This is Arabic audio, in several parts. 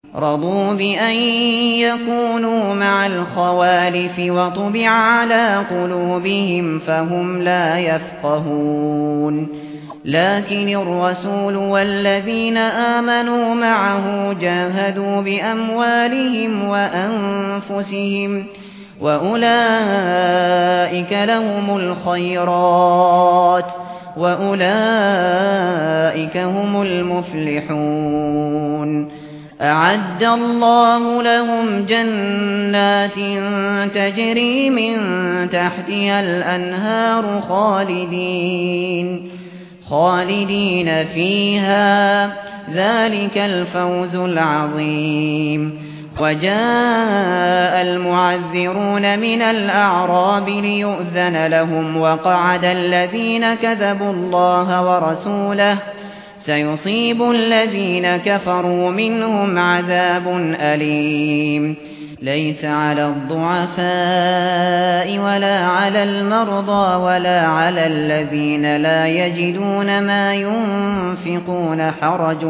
رضوا بأن يكونوا مع الخوالف وطبع على قلوبهم فهم لا يفقهون لكن الرسول والذين آمنوا معه جاهدوا بأموالهم وأنفسهم وأولئك لهم الخيرات وأولئك هم المفلحون أعد الله لهم جنات تجري من تحتها الأنهار خالدين فيها ذلك الفوز العظيم وجاء المعذرون من الأعراب ليؤذن لهم وقعد الذين كذبوا الله ورسوله سيصيب الذين كفروا منهم عذاب أليم ليس على الضعفاء ولا على المرضى ولا على الذين لا يجدون ما ينفقون حرج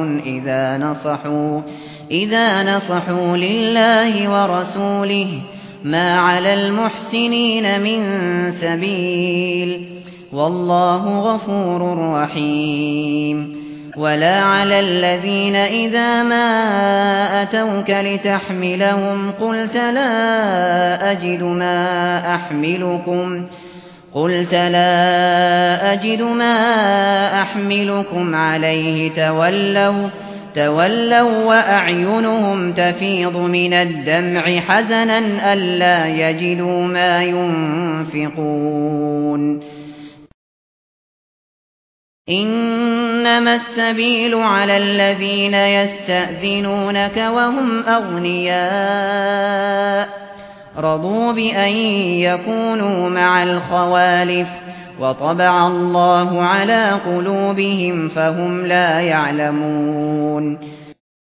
إذا نصحوا لله ورسوله ما على المحسنين من سبيل والله غفور رحيم ولا على الذين إذا ما أتوك لتحملهم قلت لا أجد ما أحملكم عليه تولوا وأعينهم تفيض من الدمع حزنا ألا يجدوا ما ينفقون إنما السبيل على الذين يستأذنونك وهم أغنياء رضوا بأن يكونوا مع الخوالف وطبع الله على قلوبهم فهم لا يعلمون